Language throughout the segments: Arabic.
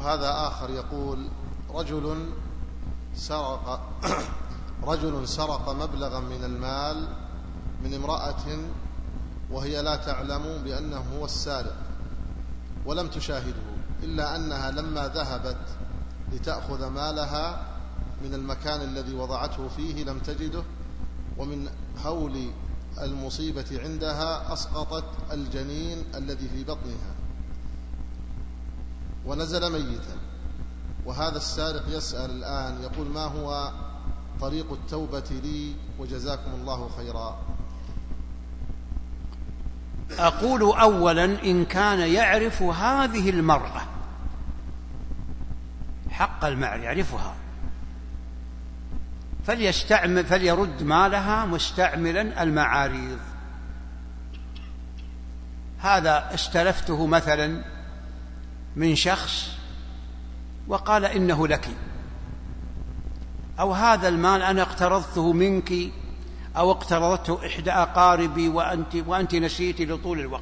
وهذا آخر يقول: رجل سرق مبلغا من المال من امرأة وهي لا تعلم بأنه هو السارق ولم تشاهده، إلا أنها لما ذهبت لتأخذ مالها من المكان الذي وضعته فيه لم تجده، ومن هول المصيبة عندها أسقطت الجنين الذي في بطنها ونزل ميتا. وهذا السارق يسأل الآن يقول: ما هو طريق التوبة لي؟ وجزاكم الله خيرا. أقول أولا: إن كان يعرف هذه المرأة حق المال، يعرفها، فليرد مالها مستعملا المعاريض. هذا استلفته مثلا من شخص وقال إنه لك، أو هذا المال أنا اقترضته منك، أو اقترضته إحدى أقاربي وأنت نسيتي لطول الوقت،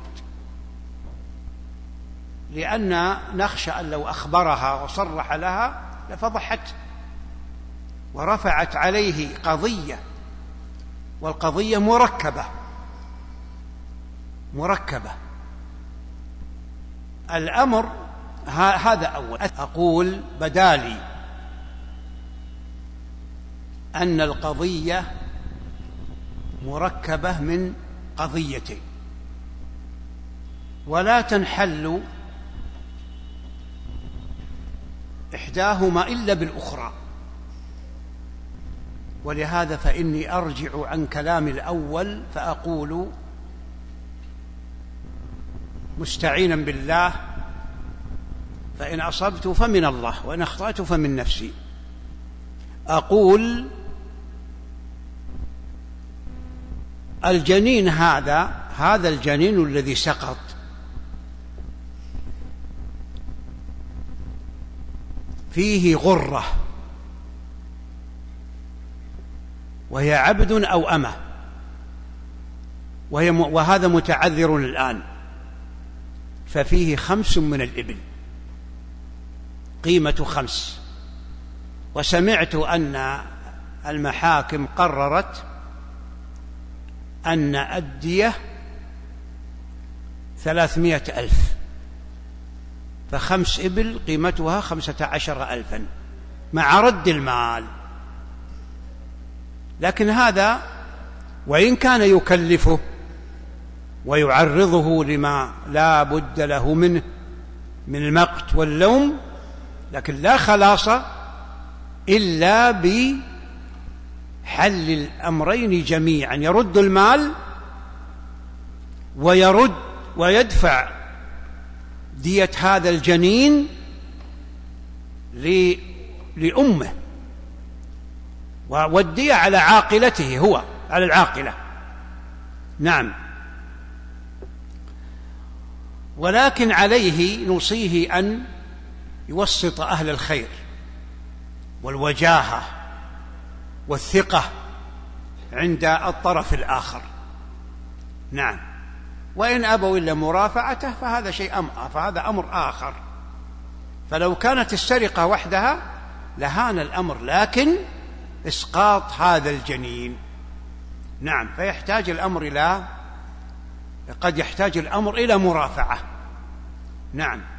لأن نخشى أن لو أخبرها وصرح لها لفضحته ورفعت عليه قضية، والقضية مركبة. الأمر هذا أول. أقول بدالي أن القضية مركبة من قضيتين، ولا تنحل إحداهما إلا بالأخرى، ولهذا فإني أرجع عن كلام الأول فأقول مستعينا بالله: فإن أصبت فمن الله، وإن أخطأت فمن نفسي. أقول الجنين هذا الجنين الذي سقط فيه غرة، وهي عبد أو أمة، وهذا متعذر الآن، ففيه 5 من الإبل، قيمة 5. وسمعت أن المحاكم قررت أن الدية 300,000، ف5 إبل قيمتها 15,000 مع رد المال. لكن هذا وإن كان يكلفه ويعرضه لما لا بد له منه من المقت واللوم، لكن لا خلاص إلا بحل الأمرين جميعا: يرد المال ويدفع دية هذا الجنين لأمه، والدية على عاقلته، هو على العاقلة. نعم. ولكن عليه نوصيه أن يوسط أهل الخير والوجاهة والثقة عند الطرف الآخر. نعم. وإن أبوا إلا مرافعته فهذا أمر آخر. فلو كانت السرقة وحدها لهان الأمر، لكن إسقاط هذا الجنين، نعم، قد يحتاج الأمر إلى مرافعة. نعم.